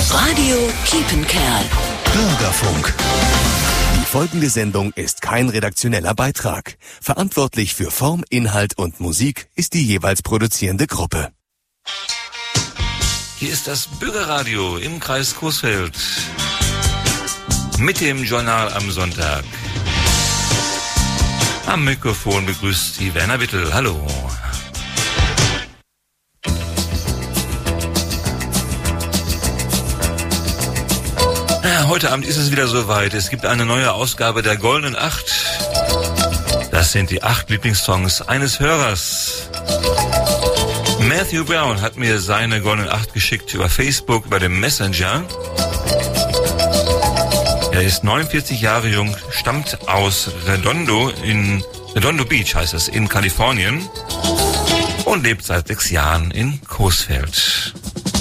Radio Kiepenkerl. Bürgerfunk. Die folgende Sendung ist kein redaktioneller Beitrag. Verantwortlich für Form, Inhalt und Musik ist die jeweils produzierende Gruppe. Hier ist das Bürgerradio im Kreis Coesfeld mit dem Journal am Sonntag. Am Mikrofon begrüßt Sie Werner Wittel. Hallo. Ja, heute Abend ist es wieder soweit. Es gibt eine neue Ausgabe der Goldenen 8. Das sind die 8 Lieblingssongs eines Hörers. Matthew Brown hat mir seine Goldenen 8 geschickt über Facebook, über den Messenger. Er ist 49 Jahre jung, stammt aus Redondo Beach heißt es, in Kalifornien und lebt seit 6 Jahren in Coesfeld.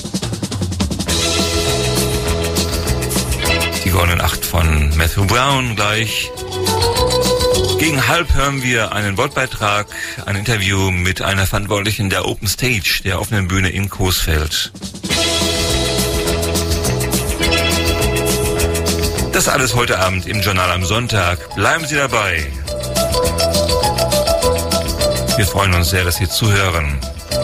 Die Goldenen 8 von Matthew Brown gleich. Gegen halb hören wir einen Wortbeitrag, ein Interview mit einer Verantwortlichen der Open Stage, der offenen Bühne in Coesfeld. Das alles heute Abend im Journal am Sonntag. Bleiben Sie dabei. Wir freuen uns sehr, dass Sie zuhören.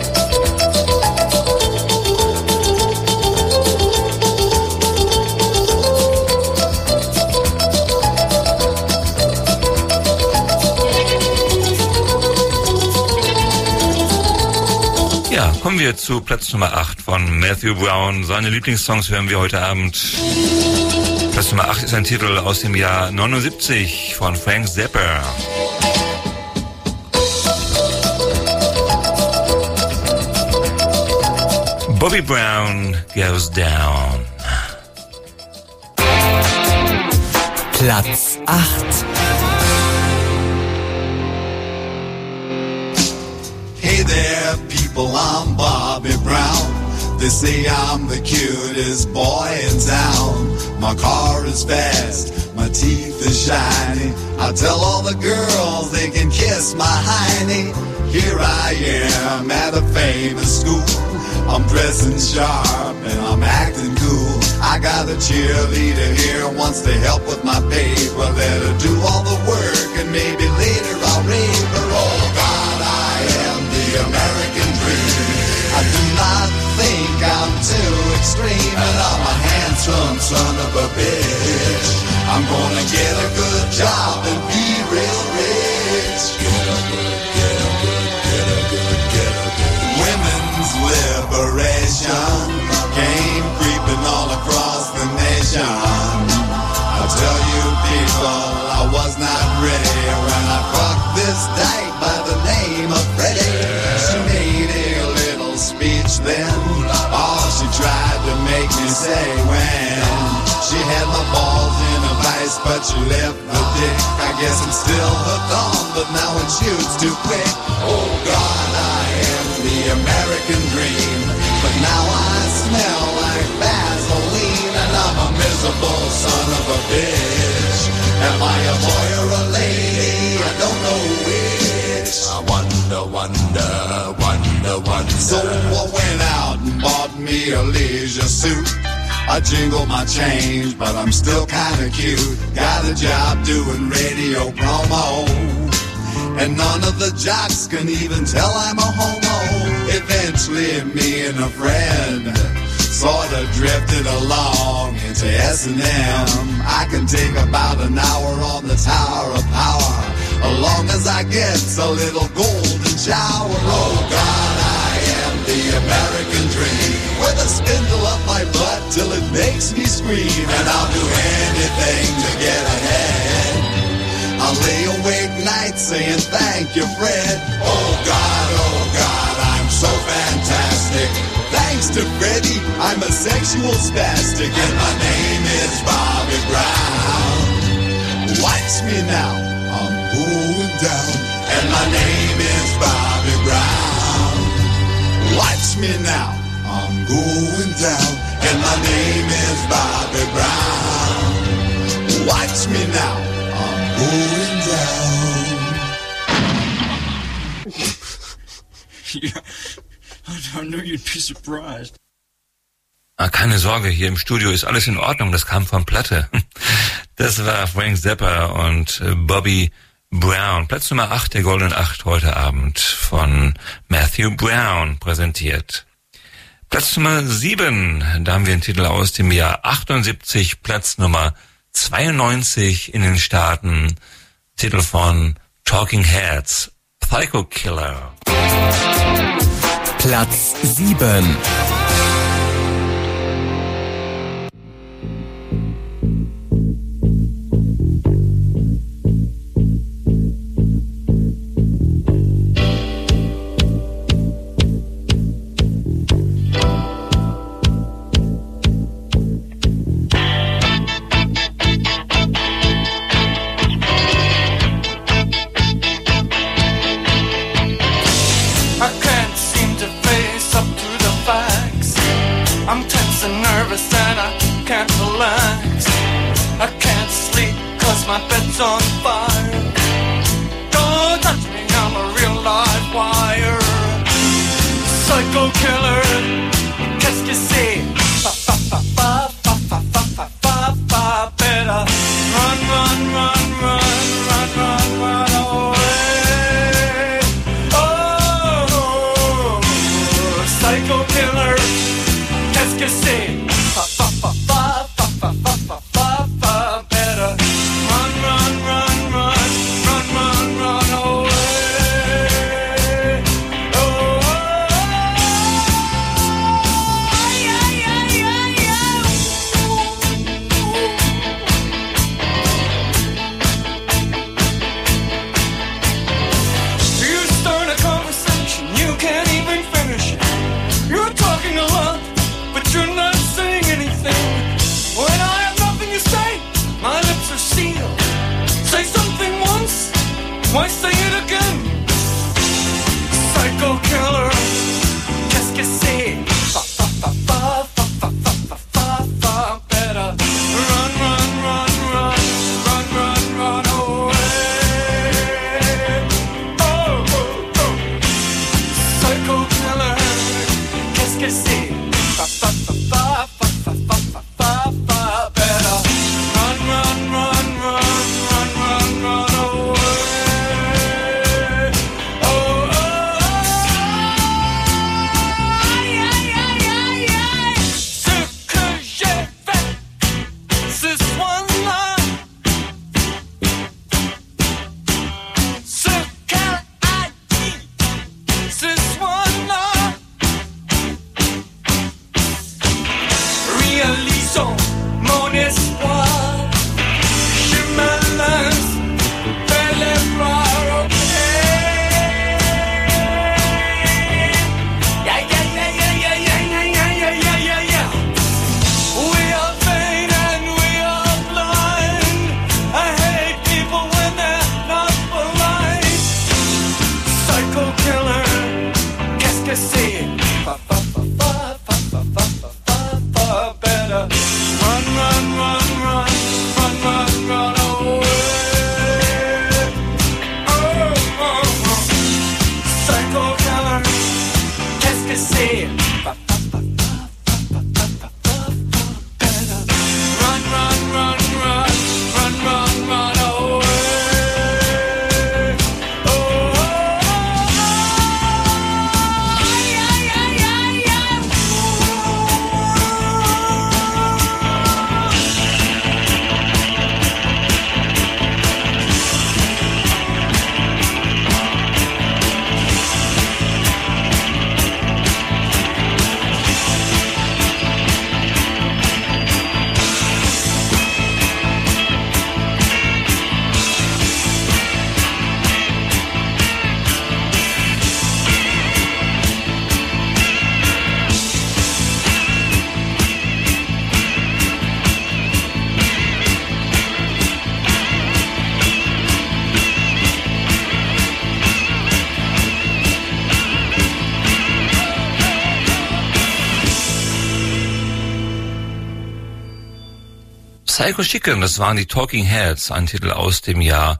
Ja, kommen wir zu Platz Nummer 8 von Matthew Brown. Seine Lieblingssongs hören wir heute Abend. Platz Nummer 8 ist ein Titel aus dem Jahr 79 von Frank Zappa. Bobby Brown Goes Down. Platz 8. Hey there, people, I'm Bobby Brown. They say I'm the cutest boy in town. My car is fast, my teeth is shiny. I tell all the girls they can kiss my hiney. Here I am at a famous school. I'm dressing sharp and I'm acting cool. I got a cheerleader here, wants to help with my paper. Let her do all the work and maybe later I'll rape her. Oh God, I am the American dream. I do not think I'm too extreme, and I'm a handsome son of a bitch. I'm gonna get a good job and be real rich. Get a good. Women's liberation came creeping all across the nation. I tell you people, I was not ready when I fucked this dyke by the name of Freddie. She made a little speech then, all she tried to make me say when she had my balls in a vice, but she left the dick. I guess I'm still hooked on, but now it shoots too quick. Oh God, I am the American dream, but now I smell like Vaseline, and I'm a miserable son of a bitch. Am I a boy or a lady? I don't know which. I wonder. So I went out and bought me a leisure suit. I jingle my change, but I'm still kinda cute. Got a job doing radio promo, and none of the jocks can even tell I'm a homo. Eventually me and a friend sorta drifted along into S&M. I can take about an hour on the Tower of Power, as long as I get a little golden shower. Oh God, I am the American dream, with a spindle up my butt till it makes me scream, and I'll do anything to get ahead. I'll lay awake nights saying thank you, Fred. Oh God, I'm so fantastic. Thanks to Freddie, I'm a sexual spastic, and my name is Bobby Brown. Watch me now, I'm going down, and my name is Bobby Brown. Watch me now, I'm going down, and my name is Bobby Brown. Watch me now, I'm going down. Yeah, I knew you'd be surprised. Keine Sorge, hier im Studio ist alles in Ordnung, das kam von Platte. Das war Frank Zappa und Bobby Brown. Platz Nummer 8 der Goldenen 8 heute Abend von Matthew Brown präsentiert. Platz Nummer 7, da haben wir einen Titel aus dem Jahr 78, Platz Nummer 92 in den Staaten, Titel von Talking Heads, Psycho Killer. Platz 7. My bed's on fire. Don't touch me, I'm a real live wire. Psycho killer, qu'est-ce que c'est? Fa fa fa fa fa fa fa fa fa fa. Better run, run, run, run, run, run, run away. Oh, psycho killer, qu'est-ce que c'est? Fa fa fa fa fa fa fa fa fa fa. Better. Why say it again? Psycho killer, qu'est-ce que c'est? Fa fa fa fa fa fa fa fa fa fa. Better run, run, run, run, run, run, run away. Oh, oh, oh. Psycho killer, qu'est-ce que c'est? Fa fa fa fa fa fa fa fa fa fa. Better run, run, run, run, run, run, run away. Psycho Chicken, das waren die Talking Heads, ein Titel aus dem Jahr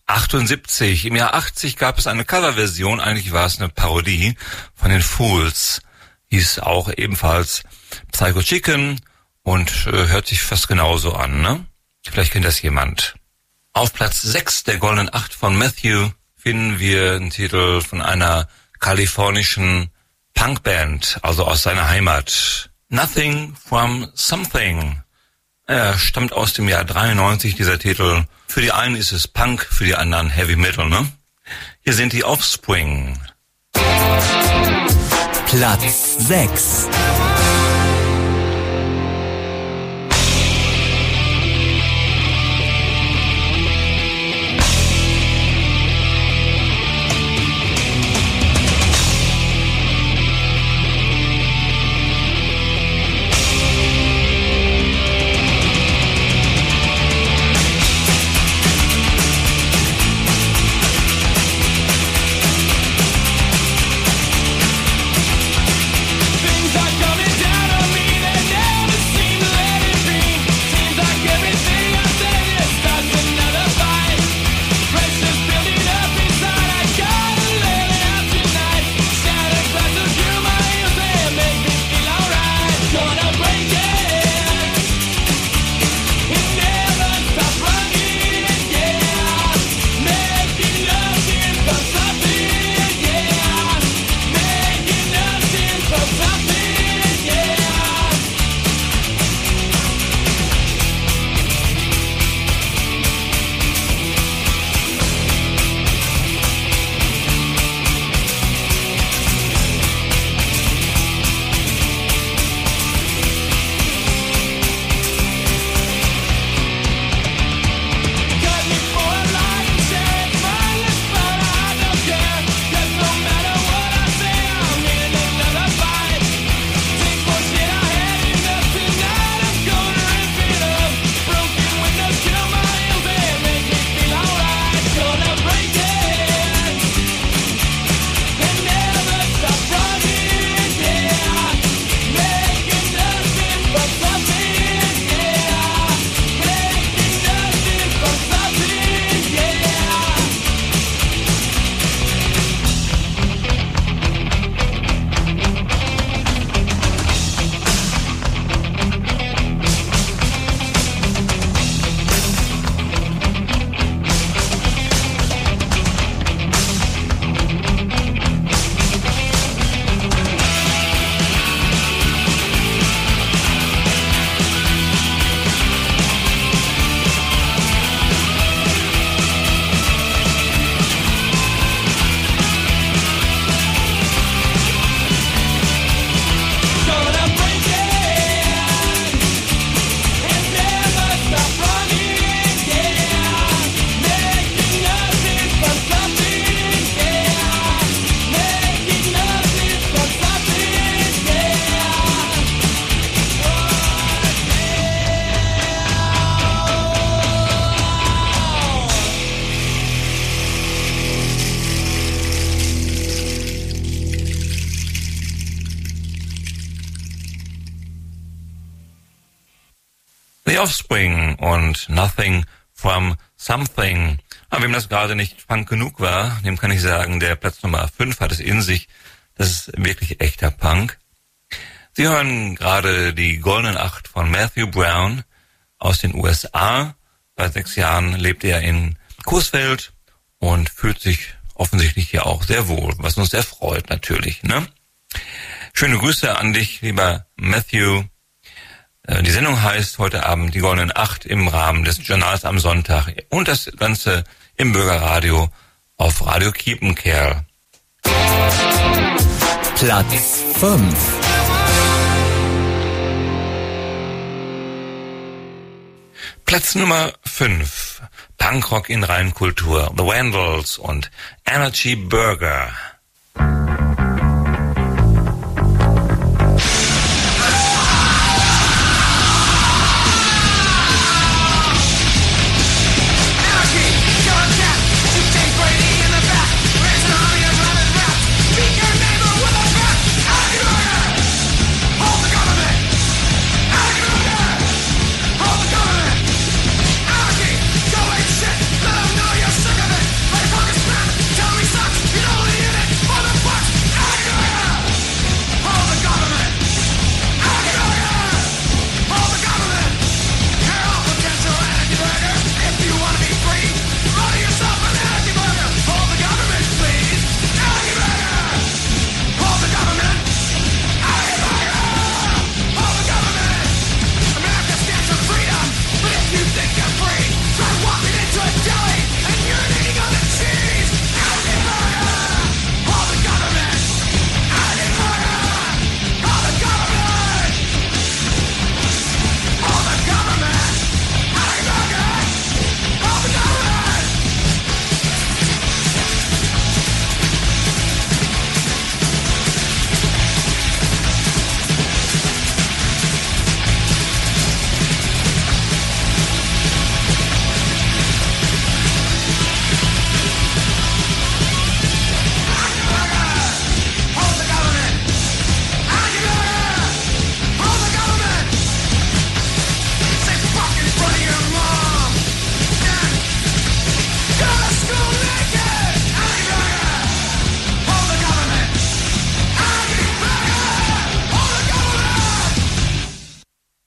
78. Im Jahr 80 gab es eine Coverversion, eigentlich war es eine Parodie von den Fools, hieß auch ebenfalls Psycho Chicken und hört sich fast genauso an, ne? Vielleicht kennt das jemand. Auf Platz 6 der Goldenen 8 von Matthew finden wir einen Titel von einer kalifornischen Punkband, also aus seiner Heimat. Nothing from Something. Er stammt aus dem Jahr 93, dieser Titel. Für die einen ist es Punk, für die anderen Heavy Metal, ne? Hier sind die Offspring. Platz 6. Offspring und Nothing from Something. Aber wem das gerade nicht Punk genug war, dem kann ich sagen, der Platz Nummer 5 hat es in sich. Das ist wirklich echter Punk. Sie hören gerade die Goldenen 8 von Matthew Brown aus den USA. Seit 6 Jahren lebt er in Coesfeld und fühlt sich offensichtlich hier auch sehr wohl, was uns sehr freut natürlich, ne? Schöne Grüße an dich, lieber Matthew. Die Sendung heißt heute Abend die Goldenen 8 im Rahmen des Journals am Sonntag und das Ganze im Bürgerradio auf Radio Kiepenkerl. Platz 5. Platz Nummer 5. Punkrock in Reinkultur. The Vandals und Energy Burger. Tell me sucks, you know the unit.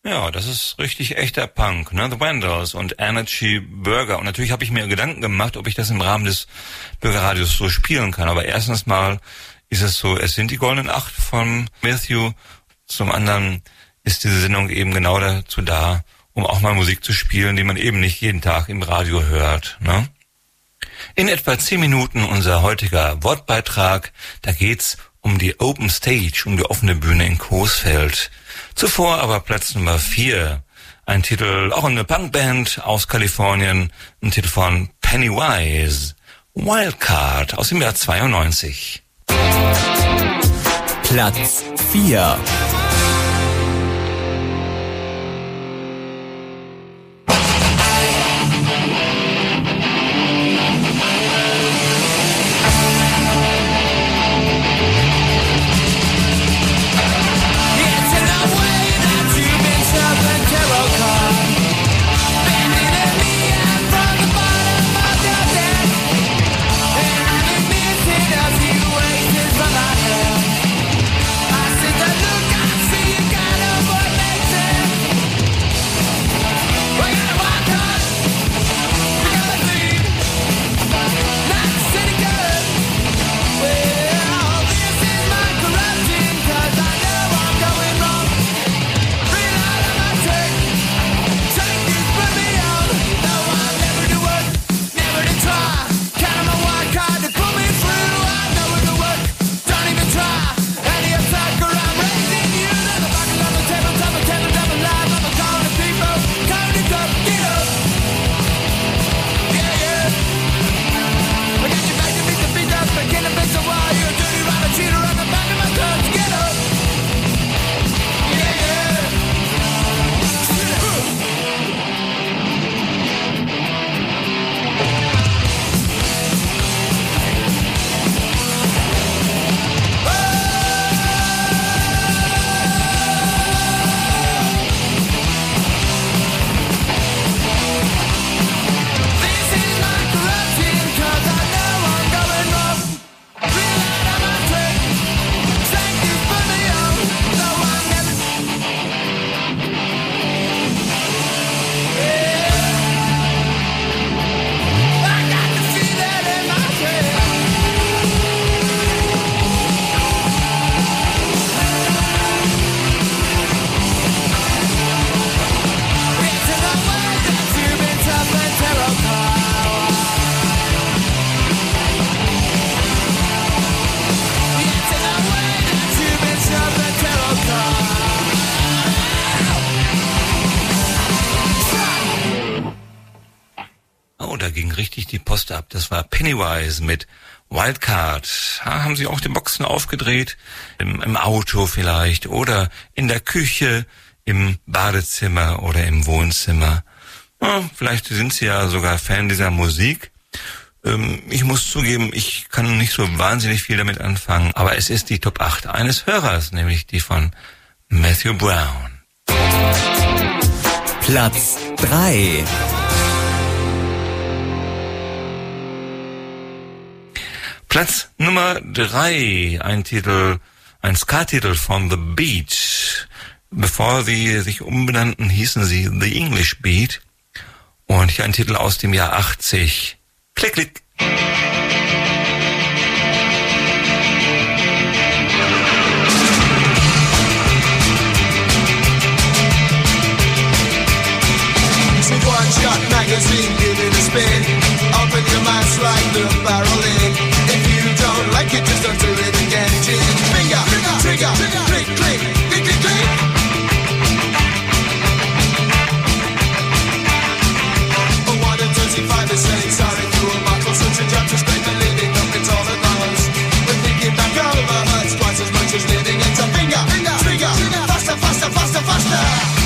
Ja, das ist richtig echter Punk, ne? The Vandals und Energy Burger. Und natürlich habe ich mir Gedanken gemacht, ob ich das im Rahmen des Bürgerradios so spielen kann. Aber erstens mal ist es so, es sind die Goldenen 8 von Matthew. Zum anderen ist diese Sendung eben genau dazu da, um auch mal Musik zu spielen, die man eben nicht jeden Tag im Radio hört, ne? In etwa 10 Minuten unser heutiger Wortbeitrag. Da geht's um die Open Stage, um die offene Bühne in Coesfeld. Zuvor aber Platz Nummer 4. Ein Titel, auch eine Punkband aus Kalifornien. Ein Titel von Pennywise. Wildcard aus dem Jahr 92. Platz 4. Ab. Das war Pennywise mit Wildcard. Haben Sie auch die Boxen aufgedreht? Im Auto vielleicht oder in der Küche, im Badezimmer oder im Wohnzimmer. Ja, vielleicht sind Sie ja sogar Fan dieser Musik. Ich muss zugeben, ich kann nicht so wahnsinnig viel damit anfangen, aber es ist die Top 8 eines Hörers, nämlich die von Matthew Brown. Platz 3. Platz Nummer 3, ein Ska-Titel von The Beat. Bevor sie sich umbenannten, hießen sie The English Beat. Und hier ein Titel aus dem Jahr 80. Klick, klick. One-shot magazine, give it a spin. Open your mind, slide the barrel in. Don't like it, just don't do it again. Finger, trigger, click, click, click, click, click. 1 and 25 is saying sorry to a buckle. Such a job to scrape a living up in all the dollars. But thinking back over hurts twice as much as living. It's a finger, trigger, faster, faster, faster, faster.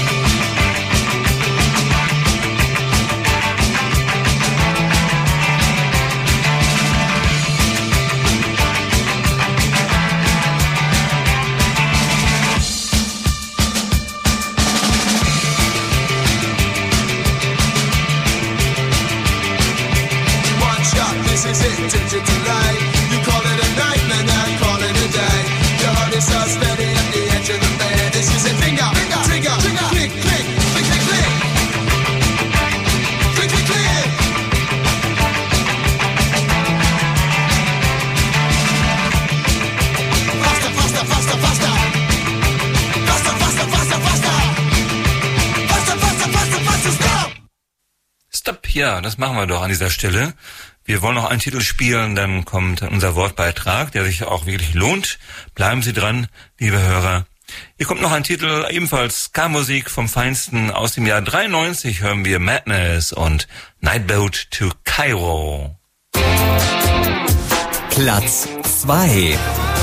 Digital light. You call it a nightmare, now you call it a day. Your heart is so steady at the edge of the bed. This is a finger, trigger, click. Ja, das machen wir doch an dieser Stelle. Wir wollen noch einen Titel spielen, dann kommt unser Wortbeitrag, der sich auch wirklich lohnt. Bleiben Sie dran, liebe Hörer. Hier kommt noch ein Titel, ebenfalls Ska-Musik vom Feinsten. Aus dem Jahr 93 hören wir Madness und Nightboat to Cairo. Platz 2.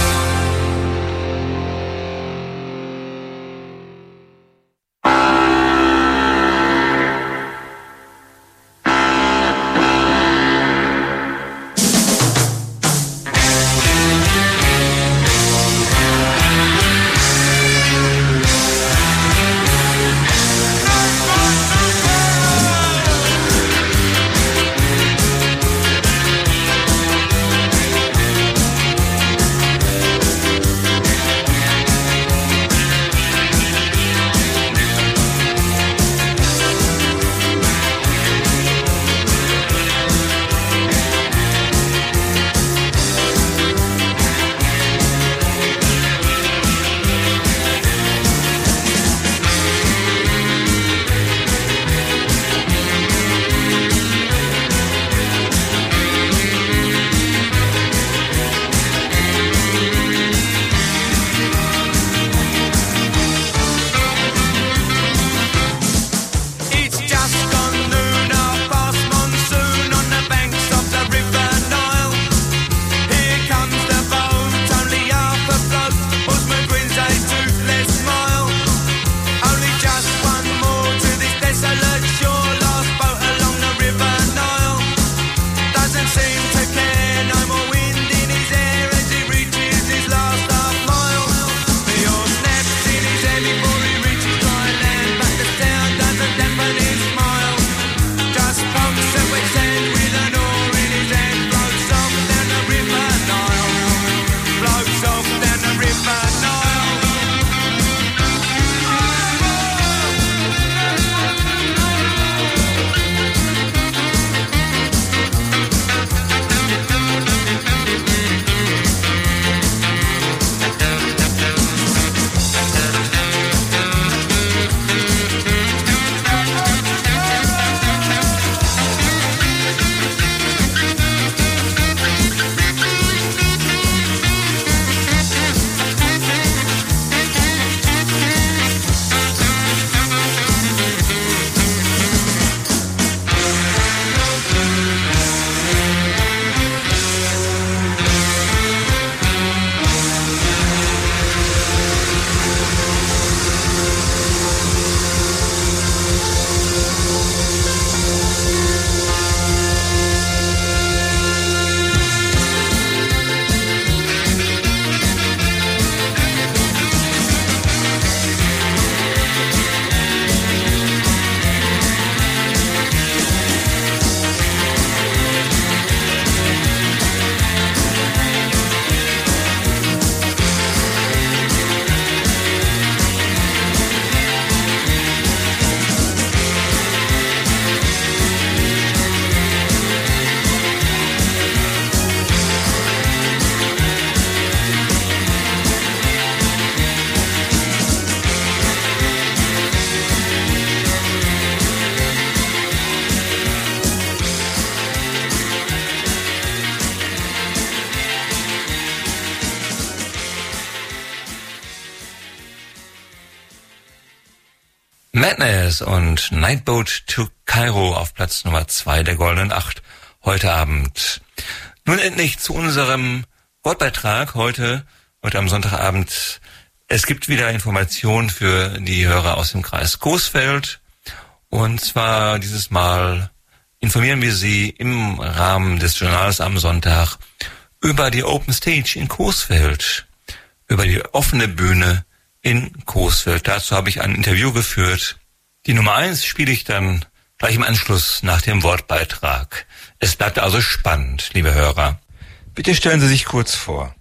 Madness und Nightboat to Cairo auf Platz Nummer 2 der Goldenen Acht heute Abend. Nun endlich zu unserem Wortbeitrag heute am Sonntagabend. Es gibt wieder Informationen für die Hörer aus dem Kreis Coesfeld. Und zwar dieses Mal informieren wir Sie im Rahmen des Journals am Sonntag über die Open Stage in Coesfeld, über die offene Bühne in Coesfeld. Dazu habe ich ein Interview geführt. Die Nummer 1 spiele ich dann gleich im Anschluss nach dem Wortbeitrag. Es bleibt also spannend, liebe Hörer. Bitte stellen Sie sich kurz vor.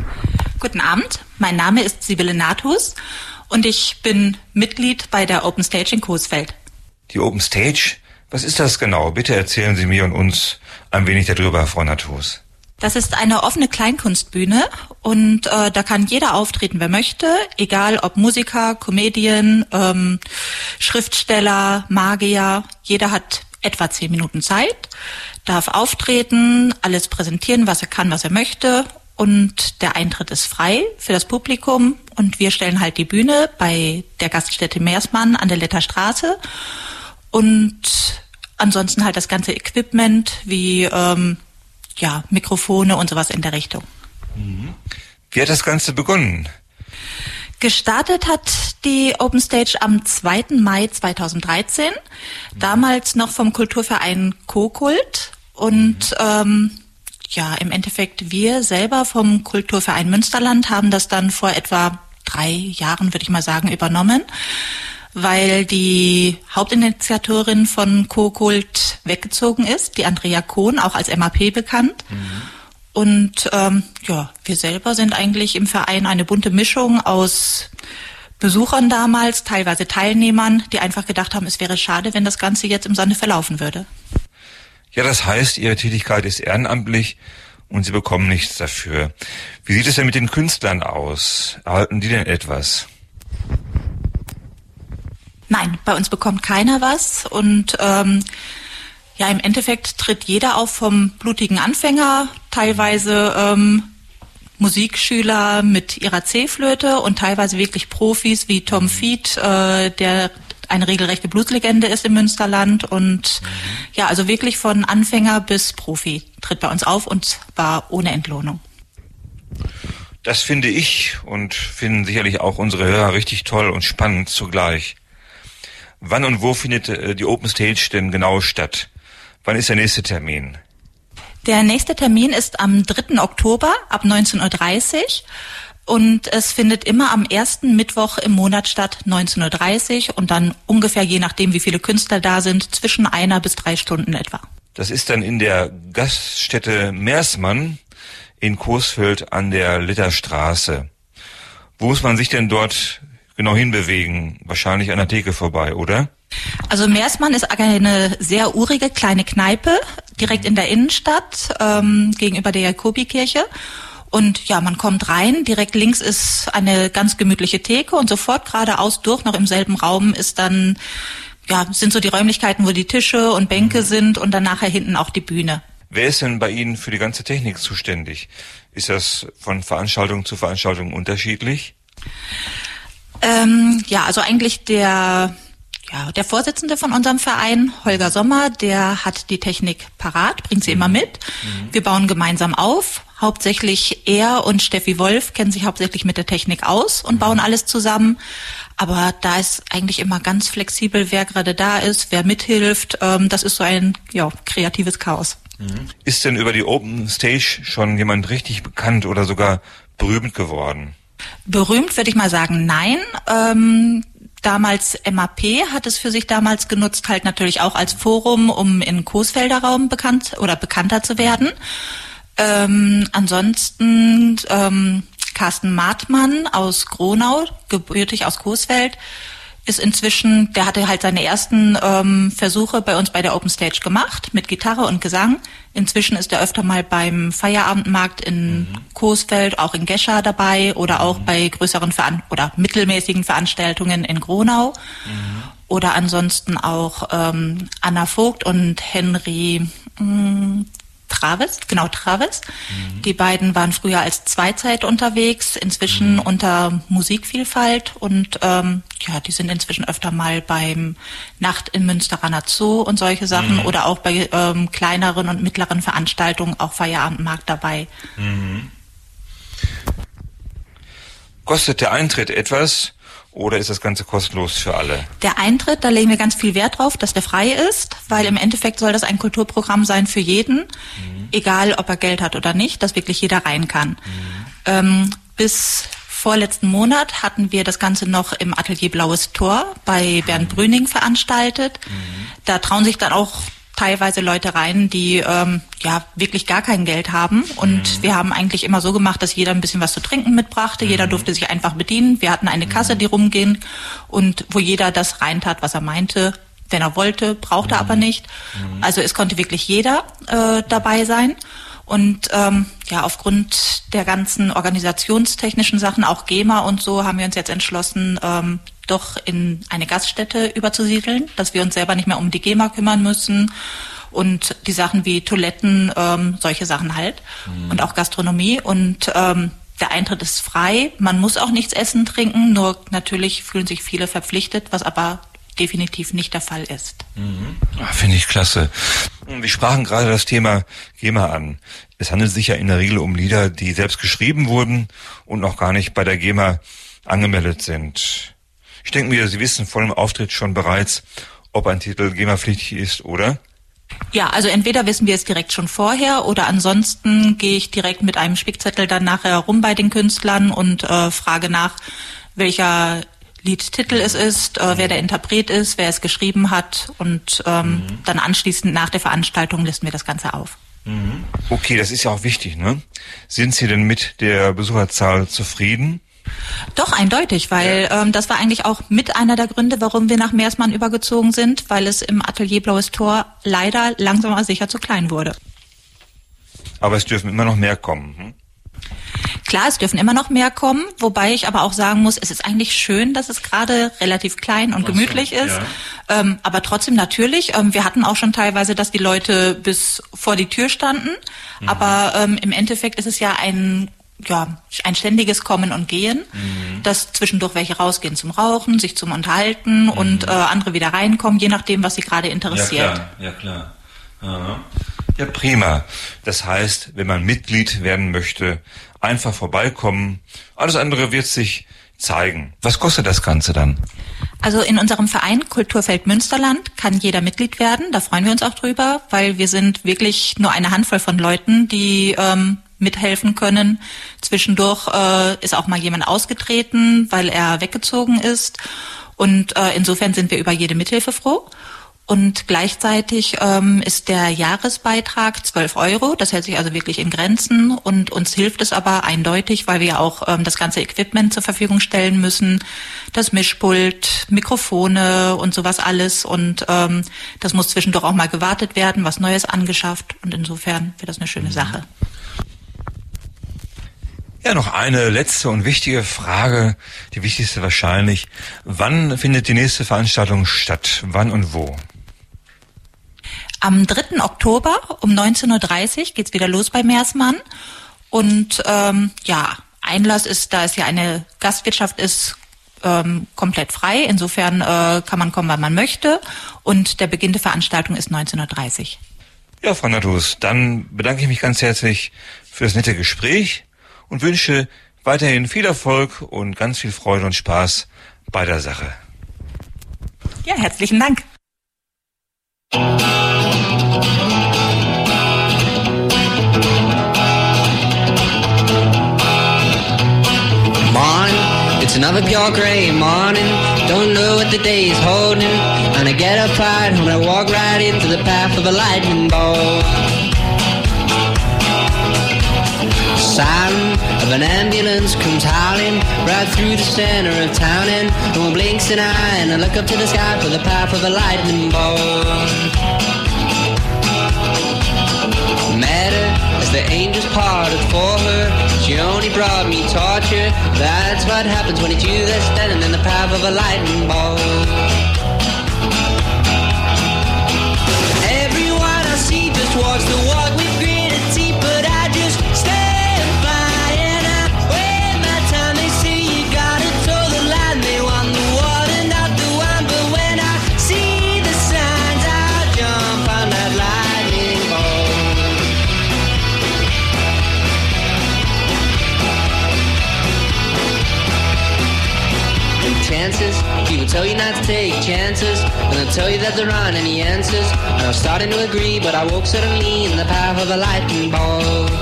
Guten Abend, mein Name ist Sibylle Nathus und ich bin Mitglied bei der Open Stage in Coesfeld. Die Open Stage? Was ist das genau? Bitte erzählen Sie mir und uns ein wenig darüber, Frau Nathus. Das ist eine offene Kleinkunstbühne und da kann jeder auftreten, wer möchte, egal ob Musiker, Comedian, Schriftsteller, Magier. Jeder hat etwa 10 Minuten Zeit, darf auftreten, alles präsentieren, was er kann, was er möchte. Und der Eintritt ist frei für das Publikum. Und wir stellen halt die Bühne bei der Gaststätte Meersmann an der Letterstraße. Und ansonsten halt das ganze Equipment wie Mikrofone und sowas in der Richtung. Wie hat das Ganze begonnen? Gestartet hat die Open Stage am 2. Mai 2013, damals noch vom Kulturverein Kokult. Und im Endeffekt wir selber vom Kulturverein Münsterland haben das dann vor etwa 3 Jahren, würde ich mal sagen, übernommen, weil die Hauptinitiatorin von Kokult weggezogen ist, die Andrea Kohn, auch als MAP bekannt. Und wir selber sind eigentlich im Verein eine bunte Mischung aus Besuchern damals, teilweise Teilnehmern, die einfach gedacht haben, es wäre schade, wenn das Ganze jetzt im Sande verlaufen würde. Ja, das heißt, Ihre Tätigkeit ist ehrenamtlich und Sie bekommen nichts dafür. Wie sieht es denn mit den Künstlern aus? Erhalten die denn etwas? Nein, bei uns bekommt keiner was und im Endeffekt tritt jeder auf vom blutigen Anfänger, teilweise Musikschüler mit ihrer C-Flöte und teilweise wirklich Profis wie Tom Fied, der eine regelrechte Blueslegende ist im Münsterland und also wirklich von Anfänger bis Profi tritt bei uns auf und zwar ohne Entlohnung. Das finde ich und finden sicherlich auch unsere Hörer richtig toll und spannend zugleich. Wann und wo findet die Open Stage denn genau statt? Wann ist der nächste Termin? Der nächste Termin ist am 3. Oktober ab 19:30 Uhr. Und es findet immer am ersten Mittwoch im Monat statt, 19:30 Uhr und dann ungefähr, je nachdem wie viele Künstler da sind, zwischen 1 bis 3 Stunden etwa. Das ist dann in der Gaststätte Meersmann in Coesfeld an der Litterstraße. Wo muss man sich denn dort genau hinbewegen? Wahrscheinlich an der Theke vorbei, oder? Also Meersmann ist eine sehr urige kleine Kneipe, direkt in der Innenstadt, gegenüber der Jakobikirche. Und man kommt rein, direkt links ist eine ganz gemütliche Theke und sofort geradeaus durch, noch im selben Raum ist dann, sind so die Räumlichkeiten, wo die Tische und Bänke sind und dann nachher hinten auch die Bühne. Wer ist denn bei Ihnen für die ganze Technik zuständig? Ist das von Veranstaltung zu Veranstaltung unterschiedlich? Also eigentlich der Vorsitzende von unserem Verein, Holger Sommer, der hat die Technik parat, bringt sie immer mit. Wir bauen gemeinsam auf. Hauptsächlich er und Steffi Wolf kennen sich hauptsächlich mit der Technik aus und bauen alles zusammen. Aber da ist eigentlich immer ganz flexibel, wer gerade da ist, wer mithilft. Das ist so ein kreatives Chaos. Ist denn über die Open Stage schon jemand richtig bekannt oder sogar berühmt geworden? Berühmt würde ich mal sagen, nein. Damals MAP hat es für sich damals genutzt, halt natürlich auch als Forum, um in Coesfelder Raum bekannter zu werden. Ansonsten Carsten Martmann aus Gronau, gebürtig aus Coesfeld, ist inzwischen, der hatte halt seine ersten Versuche bei uns bei der Open Stage gemacht, mit Gitarre und Gesang. Inzwischen ist er öfter mal beim Feierabendmarkt in Coesfeld, auch in Gescher dabei oder auch bei größeren oder mittelmäßigen Veranstaltungen in Gronau. Oder ansonsten auch Anna Vogt und Henry Travis. Die beiden waren früher als Zweizeit unterwegs, inzwischen unter Musikvielfalt und die sind inzwischen öfter mal beim Nacht im Münsteraner Zoo und solche Sachen oder auch bei kleineren und mittleren Veranstaltungen, auch Feierabendmarkt dabei. Kostet der Eintritt etwas? Oder ist das Ganze kostenlos für alle? Der Eintritt, da legen wir ganz viel Wert drauf, dass der frei ist, weil im Endeffekt soll das ein Kulturprogramm sein für jeden, egal ob er Geld hat oder nicht, dass wirklich jeder rein kann. Bis vorletzten Monat hatten wir das Ganze noch im Atelier Blaues Tor bei Bernd Brüning veranstaltet. Da trauen sich dann auch teilweise Leute rein, die wirklich gar kein Geld haben. Und wir haben eigentlich immer so gemacht, dass jeder ein bisschen was zu trinken mitbrachte. Jeder durfte sich einfach bedienen. Wir hatten eine Kasse, die rumging und wo jeder das reintat, was er meinte, wenn er wollte, brauchte aber nicht. Also es konnte wirklich jeder dabei sein. Und aufgrund der ganzen organisationstechnischen Sachen, auch GEMA und so, haben wir uns jetzt entschlossen, doch in eine Gaststätte überzusiedeln, dass wir uns selber nicht mehr um die GEMA kümmern müssen und die Sachen wie Toiletten, solche Sachen halt und auch Gastronomie und der Eintritt ist frei, man muss auch nichts essen, trinken, nur natürlich fühlen sich viele verpflichtet, was aber definitiv nicht der Fall ist. Finde ich klasse. Wir sprachen gerade das Thema GEMA an. Es handelt sich ja in der Regel um Lieder, die selbst geschrieben wurden und noch gar nicht bei der GEMA angemeldet sind. Ich denke mir, Sie wissen vor dem Auftritt schon bereits, ob ein Titel GEMA-pflichtig ist, oder? Ja, also entweder wissen wir es direkt schon vorher oder ansonsten gehe ich direkt mit einem Spickzettel dann nachher rum bei den Künstlern und frage nach, welcher Liedtitel es ist, wer der Interpret ist, wer es geschrieben hat und dann anschließend nach der Veranstaltung listen wir das Ganze auf. Okay, das ist ja auch wichtig, ne? Sind Sie denn mit der Besucherzahl zufrieden? Doch, eindeutig, weil das war eigentlich auch mit einer der Gründe, warum wir nach Meersmann übergezogen sind, weil es im Atelier Blaues Tor leider langsam aber sicher zu klein wurde. Aber es dürfen immer noch mehr kommen. Klar, es dürfen immer noch mehr kommen, wobei ich aber auch sagen muss, es ist eigentlich schön, dass es gerade relativ klein und gemütlich ist. Ja. Aber trotzdem natürlich, wir hatten auch schon teilweise, dass die Leute bis vor die Tür standen. Aber im Endeffekt ist es ja ein ständiges Kommen und Gehen, dass zwischendurch welche rausgehen zum Rauchen, sich zum Unterhalten und andere wieder reinkommen, je nachdem, was sie gerade interessiert. Ja, klar. Ja, prima. Das heißt, wenn man Mitglied werden möchte, einfach vorbeikommen. Alles andere wird sich zeigen. Was kostet das Ganze dann? Also in unserem Verein Kulturfeld Münsterland kann jeder Mitglied werden. Da freuen wir uns auch drüber, weil wir sind wirklich nur eine Handvoll von Leuten, die mithelfen können. Zwischendurch ist auch mal jemand ausgetreten, weil er weggezogen ist. Und insofern sind wir über jede Mithilfe froh. Und gleichzeitig ist der Jahresbeitrag 12 €. Das hält sich also wirklich in Grenzen. Und uns hilft es aber eindeutig, weil wir auch das ganze Equipment zur Verfügung stellen müssen. Das Mischpult, Mikrofone und sowas alles. Und das muss zwischendurch auch mal gewartet werden, was Neues angeschafft. Und insofern wird das eine schöne Sache. Ja, noch eine letzte und wichtige Frage, die wichtigste wahrscheinlich. Wann findet die nächste Veranstaltung statt? Wann und wo? Am 3. Oktober um 19:30 Uhr geht's wieder los bei Meersmann. Und Einlass ist, da es ja eine Gastwirtschaft ist, komplett frei. Insofern kann man kommen, wann man möchte. Und der Beginn der Veranstaltung ist 19:30 Uhr. Ja, Frau Nattus, dann bedanke ich mich ganz herzlich für das nette Gespräch und wünsche weiterhin viel Erfolg und ganz viel Freude und Spaß bei der Sache. Ja, herzlichen Dank. Morning, it's another pure gray morning. Don't know what the day is holding. And I get up right and I walk right into the path of a lightning bolt. Siren of an ambulance comes howling right through the center of town, and no one blinks an eye, and I look up to the sky for the path of a lightning bolt. Matter as the angels parted for her, she only brought me torture. That's what happens when it's you that's standing in the path of a lightning bolt. Everyone I see just walks the walk with gritted teeth, but I just stand by and I wait my time. They say you gotta toe the line, they want the water, not the wine, but when I see the signs, I'll jump on that lightning bolt. And chances, people tell you not to take chances, and they'll tell you that there aren't any answers. And I was starting to agree, but I woke suddenly in the path of a lightning bolt.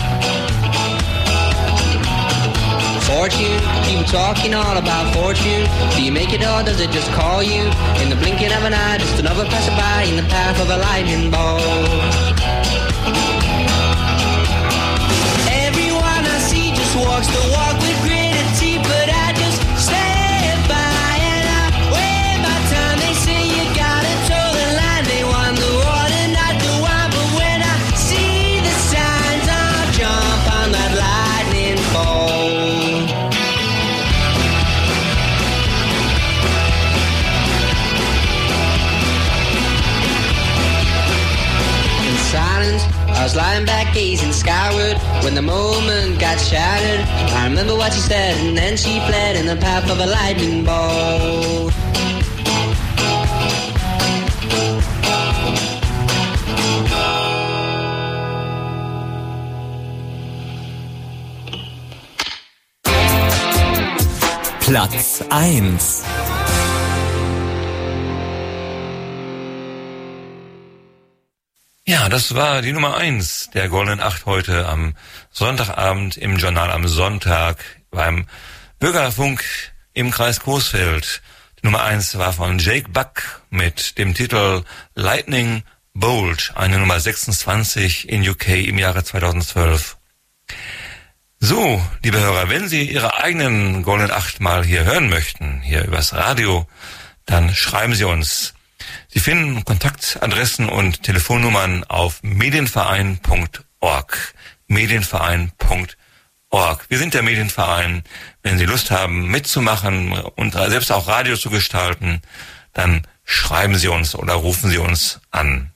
Fortune, people talking all about fortune. Do you make it or does it just call you? In the blinking of an eye, just another passerby in the path of a lightning bolt. Everyone I see just walks the walk with gritted teeth, but I just stand by and I wait my time. They say you gotta toe the line, they want the water, not the wine, but when I see the signs, I'll jump on that lightning bolt. was lying back gazing skyward when the moment got shattered. I remember what she said, and then she fled in the path of a lightning bolt. Platz 1. Ja, das war die Nummer 1 der Goldenen Acht heute am Sonntagabend im Journal am Sonntag beim Bürgerfunk im Kreis Coesfeld. Die Nummer 1 war von Jake Buck mit dem Titel Lightning Bolt, eine Nummer 26 in UK im Jahre 2012. So, liebe Hörer, wenn Sie Ihre eigenen Goldenen Acht mal hier hören möchten, hier übers Radio, dann schreiben Sie uns. Sie finden Kontaktadressen und Telefonnummern auf medienverein.org. Medienverein.org. Wir sind der Medienverein. Wenn Sie Lust haben, mitzumachen und selbst auch Radio zu gestalten, dann schreiben Sie uns oder rufen Sie uns an.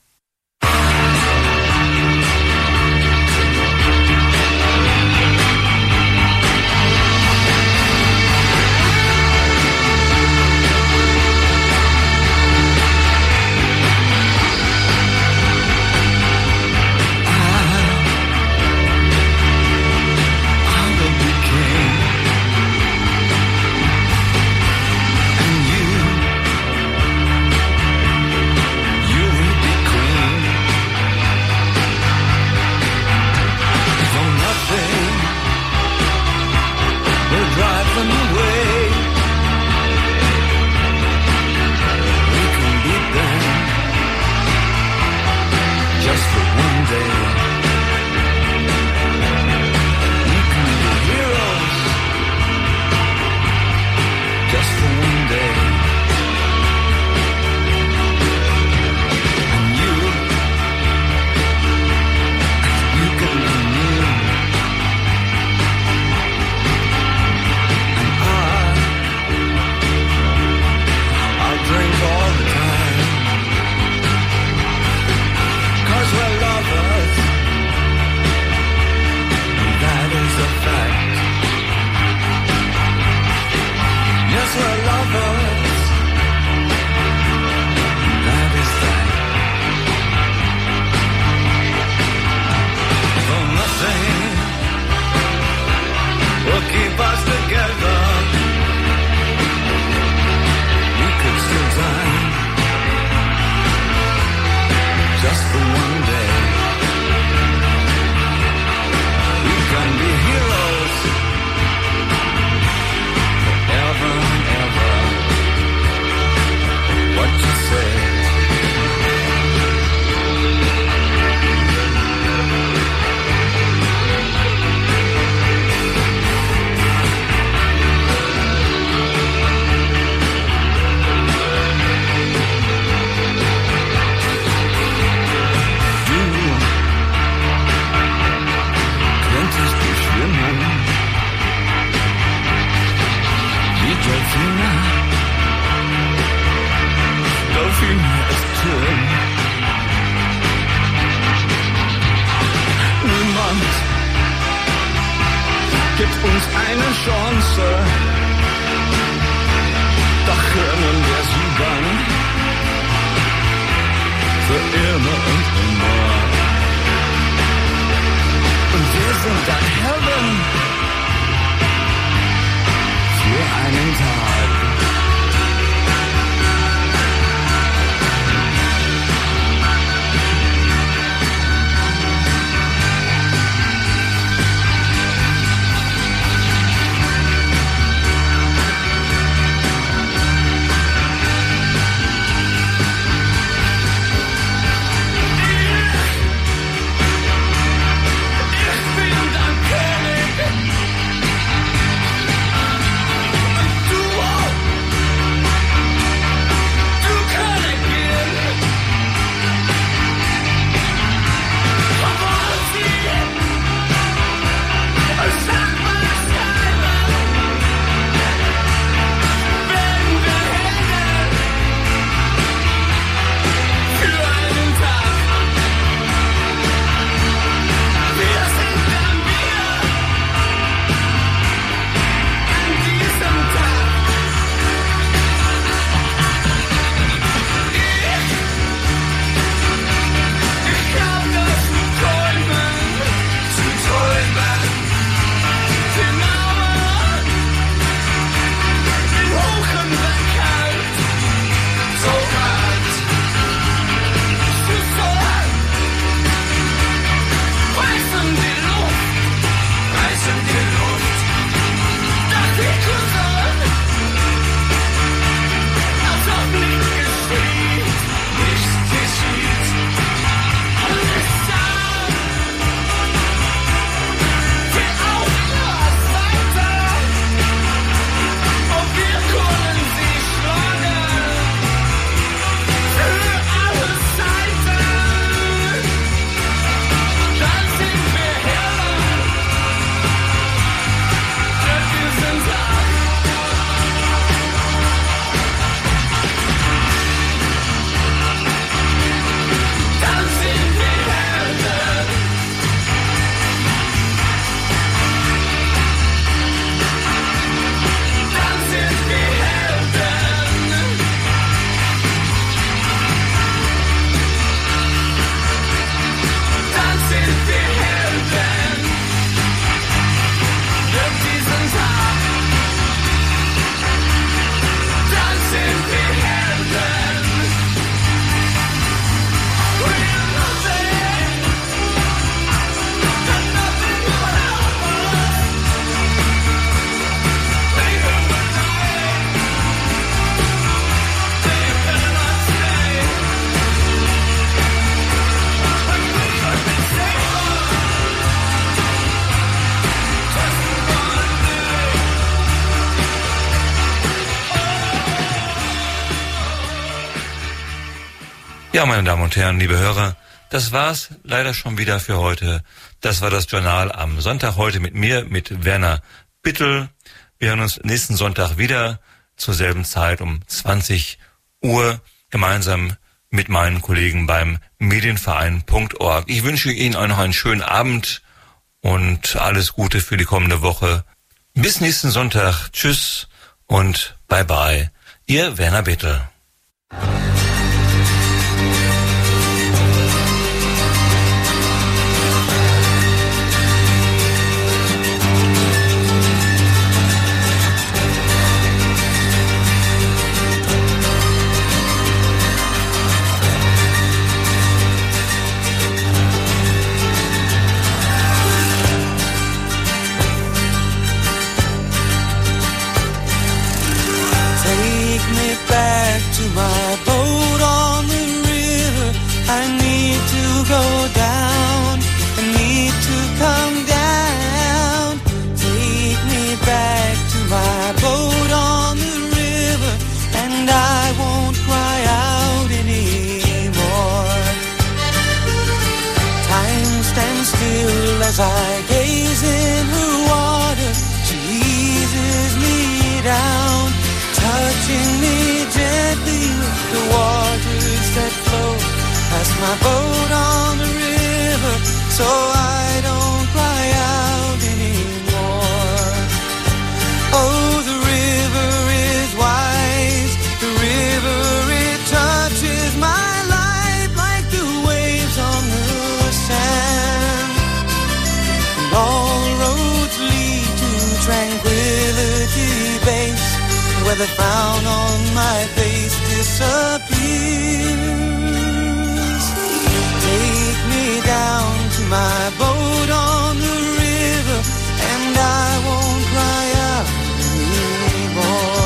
Ja, meine Damen und Herren, liebe Hörer, das war's leider schon wieder für heute. Das war das Journal am Sonntag heute mit mir, mit Werner Bittel. Wir hören uns nächsten Sonntag wieder zur selben Zeit um 20 Uhr gemeinsam mit meinen Kollegen beim Medienverein.org. Ich wünsche Ihnen auch noch einen schönen Abend und alles Gute für die kommende Woche. Bis nächsten Sonntag. Tschüss und bye bye. Ihr Werner Bittel. Back to my boat on the river. I need to go down. I need to come down. Take me back to my boat on the river, and I won't cry out anymore. Time stands still as I gaze in her water. She eases me down, touching me gently with the waters that flow past my boat on the river, so I don't cry out anymore. Oh, the river is wise, the river, it touches my life like the waves on the sand. And all roads lead to Tranquility Base, where the frown on my face disappears. Take me down to my boat on the river, and I won't cry out anymore.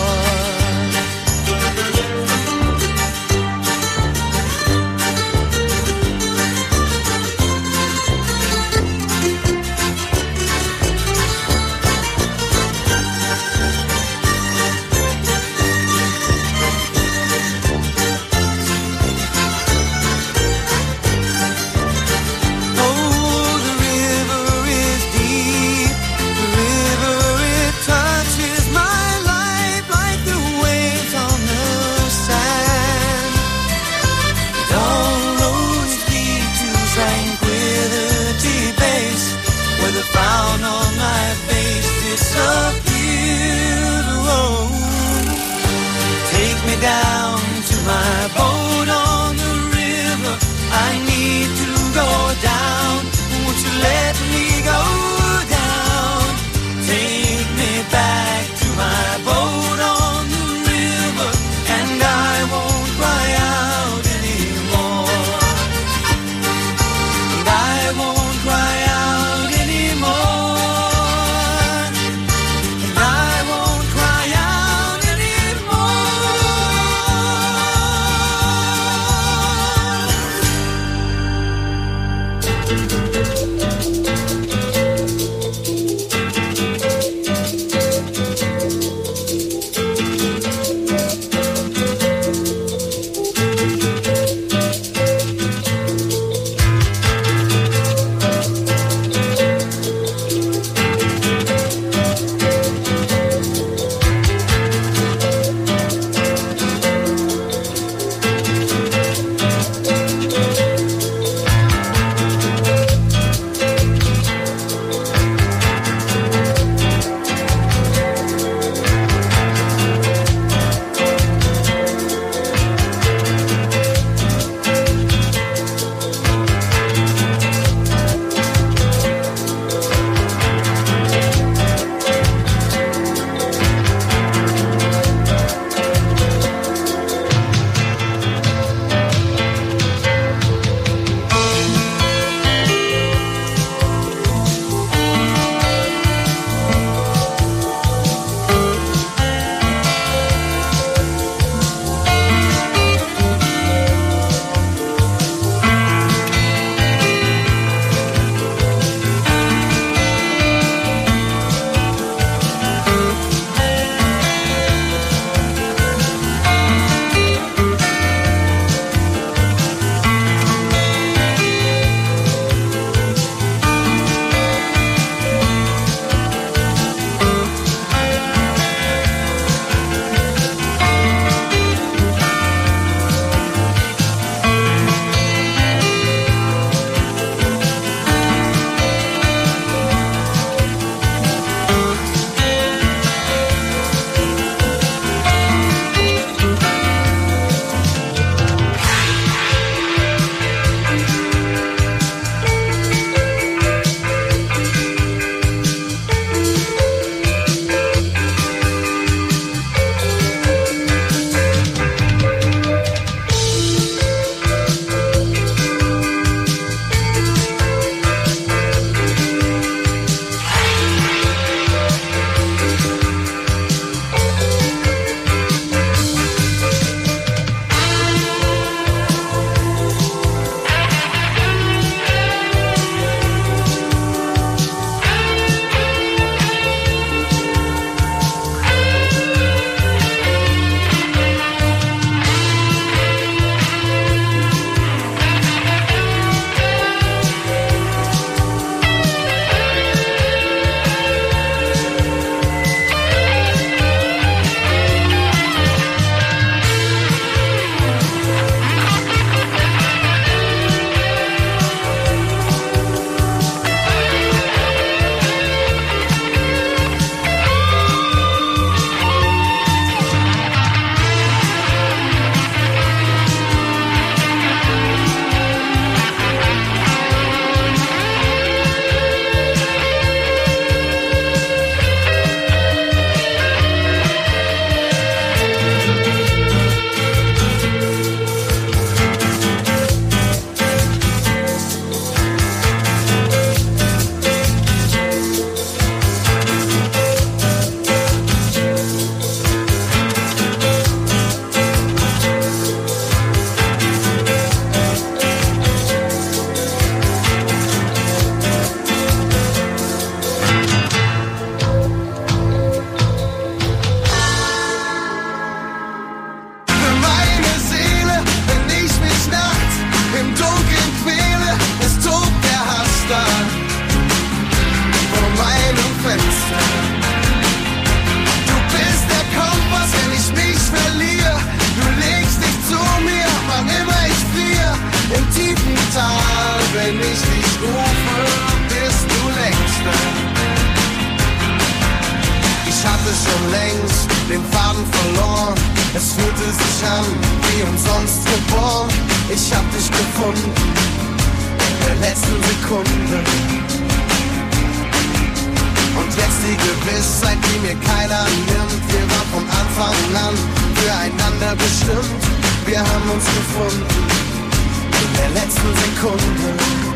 Oh, the den Faden verloren. Es fühlte sich an wie umsonst geboren. Ich hab dich gefunden in der letzten Sekunde. Und jetzt die Gewissheit, die mir keiner nimmt. Wir waren von Anfang an füreinander bestimmt. Wir haben uns gefunden in der letzten Sekunde.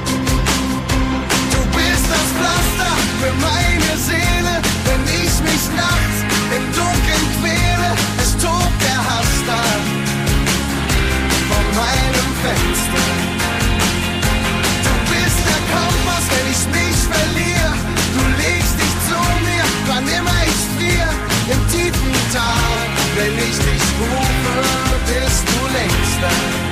Du bist das Pflaster für meine Seele, wenn ich mich nachts im Dunkeln quäle. Es tobt der Hass da von meinem Fenster. Du bist der Kompass, wenn ich mich verliere. Du legst dich zu mir, wann immer ich friere. Im tiefen Tal, wenn ich dich rufe, bist du längst da.